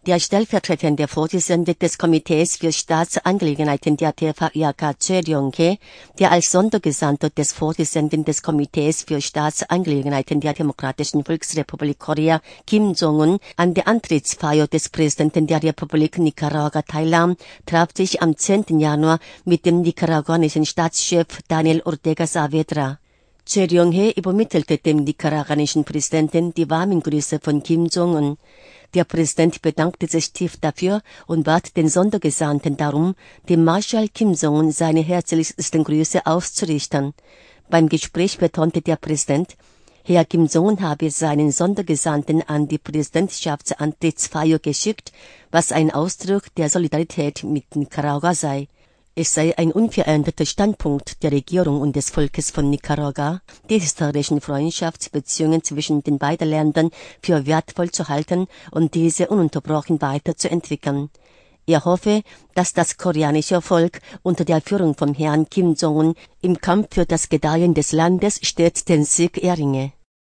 Der stellvertretende Vorsitzende des Komitees für Staatsangelegenheiten der TVIAK, Choi Ryong-hae, der als Sondergesandter des Vorsitzenden des Komitees für Staatsangelegenheiten der Demokratischen Volksrepublik Korea, Kim Jong-un, an der Antrittsfeier des Präsidenten der Republik Nicaragua teilnahm, traf sich am 10. Januar mit dem nicaraguanischen Staatschef Daniel Ortega Saavedra. Choi Ryong-hae übermittelte dem nicaraguanischen Präsidenten die warmen Grüße von Kim Jong-un. Der Präsident bedankte sich tief dafür und bat den Sondergesandten darum, dem Marschall Kim Jong-un seine herzlichsten Grüße auszurichten. Beim Gespräch betonte der Präsident, Herr Kim Jong-un habe seinen Sondergesandten an die Präsidentschaftsantrittsfeier geschickt, was ein Ausdruck der Solidarität mit Nicaragua sei. Es sei ein unveränderter Standpunkt der Regierung und des Volkes von Nicaragua, die historischen Freundschaftsbeziehungen zwischen den beiden Ländern für wertvoll zu halten und diese ununterbrochen weiterzuentwickeln. Er hoffe, dass das koreanische Volk unter der Führung von Herrn Kim Jong-un im Kampf für das Gedeihen des Landes stets den Sieg erringe.